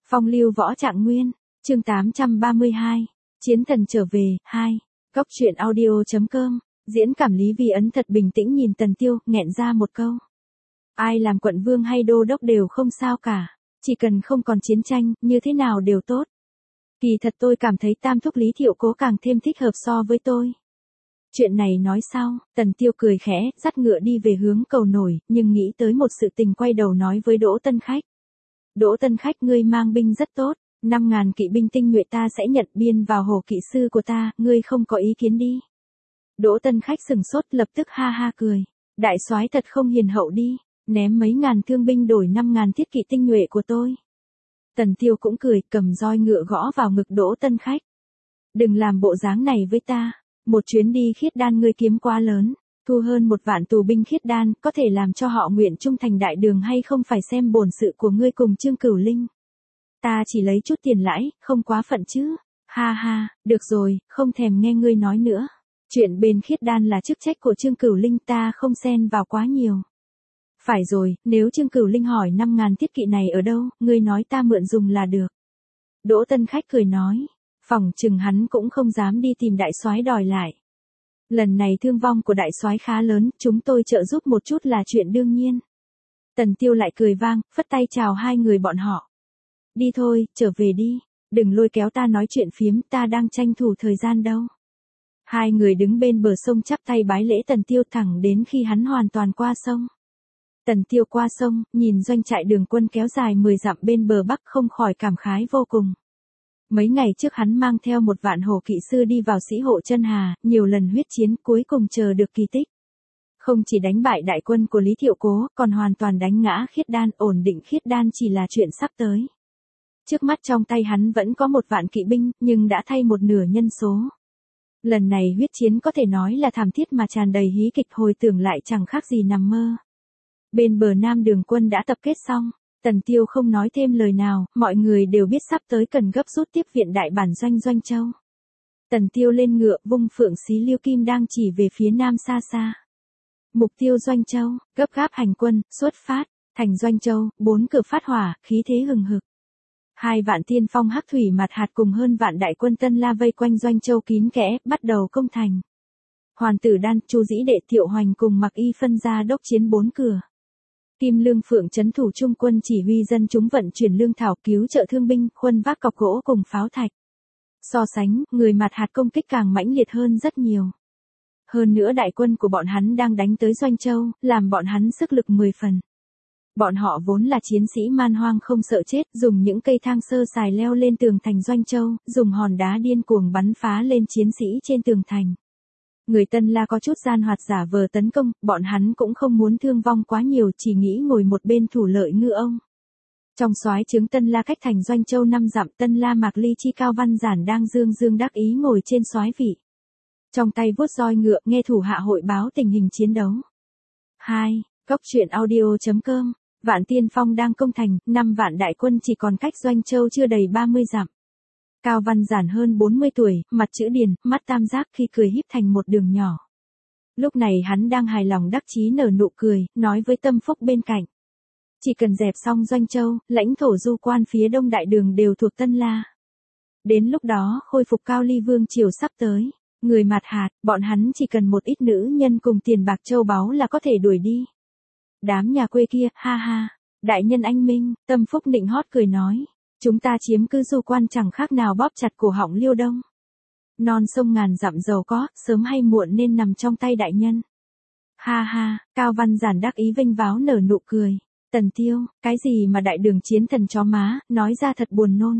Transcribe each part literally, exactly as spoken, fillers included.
Phong lưu võ trạng nguyên, chương tám trăm ba mươi hai, chiến thần trở về, hai, Cốc truyện audio.com, diễn cảm Lý Vi Ấn thật bình tĩnh nhìn Tần Tiêu, nghẹn ra một câu. Ai làm quận vương hay đô đốc đều không sao cả, chỉ cần không còn chiến tranh, như thế nào đều tốt. Kỳ thật tôi cảm thấy tam thúc Lý Thiệu Cố càng thêm thích hợp so với tôi. Chuyện này nói sau, Tần Tiêu cười khẽ, dắt ngựa đi về hướng cầu nổi, nhưng nghĩ tới một sự tình quay đầu nói với Đỗ Tân Khách. Đỗ Tân Khách, ngươi mang binh rất tốt, năm ngàn kỵ binh tinh nhuệ ta sẽ nhận biên vào hồ kỵ sư của ta, ngươi không có ý kiến đi. Đỗ Tân Khách sừng sốt, lập tức ha ha cười. Đại soái thật không hiền hậu đi, ném mấy ngàn thương binh đổi năm ngàn thiết kỵ tinh nhuệ của tôi. Tần Tiêu cũng cười, cầm roi ngựa gõ vào ngực Đỗ Tân Khách. Đừng làm bộ dáng này với ta, một chuyến đi khiết đan ngươi kiếm quá lớn, thu hơn một vạn tù binh khiết đan, có thể làm cho họ nguyện trung thành đại đường hay không phải xem bổn sự của ngươi cùng Trương Cửu Linh. Ta chỉ lấy chút tiền lãi, không quá phận chứ. Ha ha, được rồi, không thèm nghe ngươi nói nữa. Chuyện bên khiết đan là chức trách của Trương Cửu Linh, ta không xen vào quá nhiều. Phải rồi, nếu Trương Cửu Linh hỏi năm ngàn thiết kỵ này ở đâu, ngươi nói ta mượn dùng là được. Đỗ Tân Khách cười nói, phỏng chừng hắn cũng không dám đi tìm đại soái đòi lại. Lần này thương vong của đại soái khá lớn, chúng tôi trợ giúp một chút là chuyện đương nhiên. Tần Tiêu lại cười vang, phất tay chào hai người bọn họ. Đi thôi, trở về đi, đừng lôi kéo ta nói chuyện phiếm, ta đang tranh thủ thời gian đâu. Hai người đứng bên bờ sông chắp tay bái lễ Tần Tiêu thẳng đến khi hắn hoàn toàn qua sông. Tần Tiêu qua sông, nhìn doanh trại đường quân kéo dài mười dặm bên bờ bắc không khỏi cảm khái vô cùng. Mấy ngày trước hắn mang theo một vạn hổ kỵ sư đi vào Sĩ Hộ Chân Hà, nhiều lần huyết chiến cuối cùng chờ được kỳ tích. Không chỉ đánh bại đại quân của Lý Thiệu Cố, còn hoàn toàn đánh ngã khiết đan, ổn định khiết đan chỉ là chuyện sắp tới. Trước mắt trong tay hắn vẫn có một vạn kỵ binh, nhưng đã thay một nửa nhân số. Lần này huyết chiến có thể nói là thảm thiết mà tràn đầy hí kịch, hồi tưởng lại chẳng khác gì nằm mơ. Bên bờ nam đường quân đã tập kết xong, Tần Tiêu không nói thêm lời nào, mọi người đều biết sắp tới cần gấp rút tiếp viện đại bản doanh Doanh Châu. Tần Tiêu lên ngựa, vung phượng xí liêu kim đang chỉ về phía nam xa xa. Mục tiêu Doanh Châu, gấp gáp hành quân, xuất phát, thành Doanh Châu, bốn cửa phát hỏa, khí thế hừng hực. Hai vạn tiên phong hắc thủy mặt hạt cùng hơn vạn đại quân Tân La vây quanh Doanh Châu kín kẽ, bắt đầu công thành. Hoàn Tử Đan, Chu Dĩ Đệ, Thiệu Hoành cùng Mặc Y phân ra đốc chiến bốn cửa. Kim Lương Phượng trấn thủ trung quân chỉ huy dân chúng vận chuyển lương thảo, cứu trợ thương binh, khuân vác cọc gỗ cùng pháo thạch. So sánh, người mặt hạt công kích càng mãnh liệt hơn rất nhiều. Hơn nữa đại quân của bọn hắn đang đánh tới Doanh Châu, làm bọn hắn sức lực mười phần. Bọn họ vốn là chiến sĩ man hoang không sợ chết, dùng những cây thang sơ sài leo lên tường thành Doanh Châu, dùng hòn đá điên cuồng bắn phá lên chiến sĩ trên tường thành. Người Tân La có chút gian hoạt giả vờ tấn công, bọn hắn cũng không muốn thương vong quá nhiều, chỉ nghĩ ngồi một bên thủ lợi ngư ông. Trong soái trướng Tân La cách thành Doanh Châu năm dặm, Tân La Mạc Ly Chi Cao Văn Giản đang dương dương đắc ý ngồi trên soái vị. Trong tay vuốt roi ngựa, nghe thủ hạ hội báo tình hình chiến đấu. hai. Cốc truyện audio.com, Vạn Tiên Phong đang công thành, năm vạn đại quân chỉ còn cách Doanh Châu chưa đầy ba mươi dặm. Cao Văn Giản hơn bốn mươi tuổi, mặt chữ điền, mắt tam giác khi cười híp thành một đường nhỏ. Lúc này hắn đang hài lòng đắc chí nở nụ cười, nói với Tâm Phúc bên cạnh. Chỉ cần dẹp xong Doanh Châu, lãnh thổ du quan phía đông đại đường đều thuộc Tân La. Đến lúc đó, khôi phục Cao Ly Vương triều sắp tới. Người mặt hạt, bọn hắn chỉ cần một ít nữ nhân cùng tiền bạc châu báu là có thể đuổi đi. Đám nhà quê kia, ha ha. Đại nhân anh minh, Tâm Phúc nịnh hót cười nói. Chúng ta chiếm cứ du quan chẳng khác nào bóp chặt cổ họng Liêu Đông. Non sông ngàn dặm giàu có, sớm hay muộn nên nằm trong tay đại nhân. Ha ha, Cao Văn Giản đắc ý vênh váo nở nụ cười. Tần Tiêu, cái gì mà đại đường chiến thần chó má, nói ra thật buồn nôn.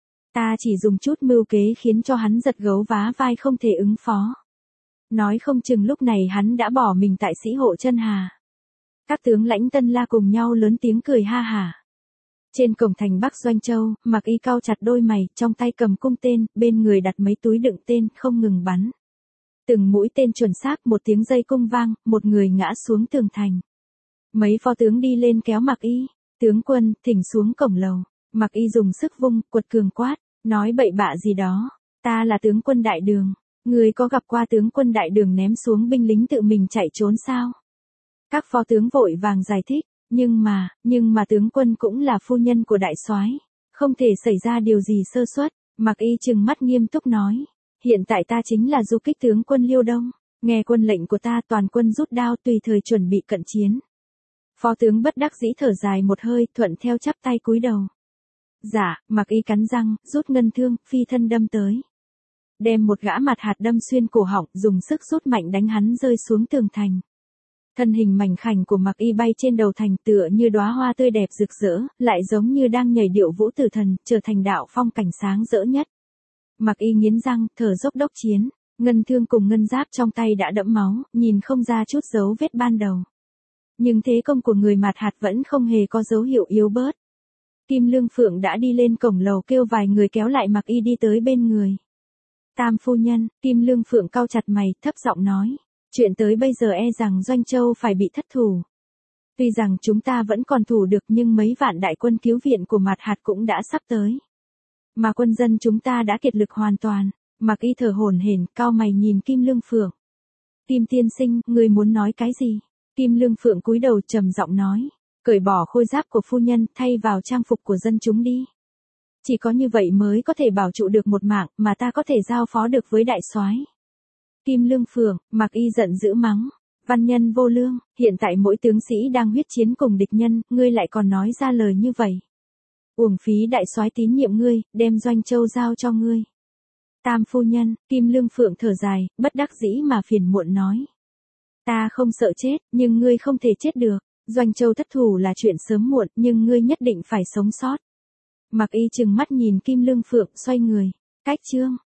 Ta chỉ dùng chút mưu kế khiến cho hắn giật gấu vá vai không thể ứng phó. Nói không chừng lúc này hắn đã bỏ mình tại Sĩ Hộ Chân Hà. Các tướng lãnh Tân La cùng nhau lớn tiếng cười ha hả. Trên cổng thành Bắc Doanh Châu, Mặc Y cau chặt đôi mày, trong tay cầm cung tên, bên người đặt mấy túi đựng tên, không ngừng bắn. Từng mũi tên chuẩn xác, một tiếng dây cung vang, một người ngã xuống tường thành. Mấy phó tướng đi lên kéo Mặc Y, tướng quân, thỉnh xuống cổng lầu. Mặc Y dùng sức vung, quật cường quát, nói bậy bạ gì đó, ta là tướng quân đại đường, người có gặp qua tướng quân đại đường ném xuống binh lính tự mình chạy trốn sao? Các phó tướng vội vàng giải thích. Nhưng mà, nhưng mà tướng quân cũng là phu nhân của đại soái. Không thể xảy ra điều gì sơ suất, Mạc Y trừng mắt nghiêm túc nói. Hiện tại ta chính là du kích tướng quân Liêu Đông. Nghe quân lệnh của ta toàn quân rút đao tùy thời chuẩn bị cận chiến. Phó tướng bất đắc dĩ thở dài một hơi thuận theo chắp tay cúi đầu. Dạ, Mạc Y cắn răng, rút ngân thương, phi thân đâm tới. Đem một gã mặt hạt đâm xuyên cổ họng, dùng sức rút mạnh đánh hắn rơi xuống tường thành. Thân hình mảnh khảnh của Mạc Y bay trên đầu thành tựa như đóa hoa tươi đẹp rực rỡ, lại giống như đang nhảy điệu vũ tử thần, trở thành đạo phong cảnh sáng rỡ nhất. Mạc Y nghiến răng, thở dốc đốc chiến, ngân thương cùng ngân giáp trong tay đã đẫm máu, nhìn không ra chút dấu vết ban đầu. Nhưng thế công của người mạt hạt vẫn không hề có dấu hiệu yếu bớt. Kim Lương Phượng đã đi lên cổng lầu kêu vài người kéo lại Mạc Y đi tới bên người. Tam phu nhân, Kim Lương Phượng cau chặt mày, thấp giọng nói. Chuyện tới bây giờ e rằng Doanh Châu phải bị thất thủ. Tuy rằng chúng ta vẫn còn thủ được nhưng mấy vạn đại quân cứu viện của mạt hạt cũng đã sắp tới. Mà quân dân chúng ta đã kiệt lực hoàn toàn. Mạc Y thở hổn hển, cau mày nhìn Kim Lương Phượng. Kim tiên sinh, người muốn nói cái gì? Kim Lương Phượng cúi đầu trầm giọng nói. Cởi bỏ khôi giáp của phu nhân, thay vào trang phục của dân chúng đi. Chỉ có như vậy mới có thể bảo trụ được một mạng mà ta có thể giao phó được với đại soái. Kim Lương Phượng, Mạc Y giận dữ mắng. Văn nhân vô lương, hiện tại mỗi tướng sĩ đang huyết chiến cùng địch nhân, ngươi lại còn nói ra lời như vậy. Uổng phí đại soái tín nhiệm ngươi, đem Doanh Châu giao cho ngươi. Tam phu nhân, Kim Lương Phượng thở dài, bất đắc dĩ mà phiền muộn nói. Ta không sợ chết, nhưng ngươi không thể chết được. Doanh Châu thất thủ là chuyện sớm muộn, nhưng ngươi nhất định phải sống sót. Mạc Y trừng mắt nhìn Kim Lương Phượng, xoay người. Cách chương.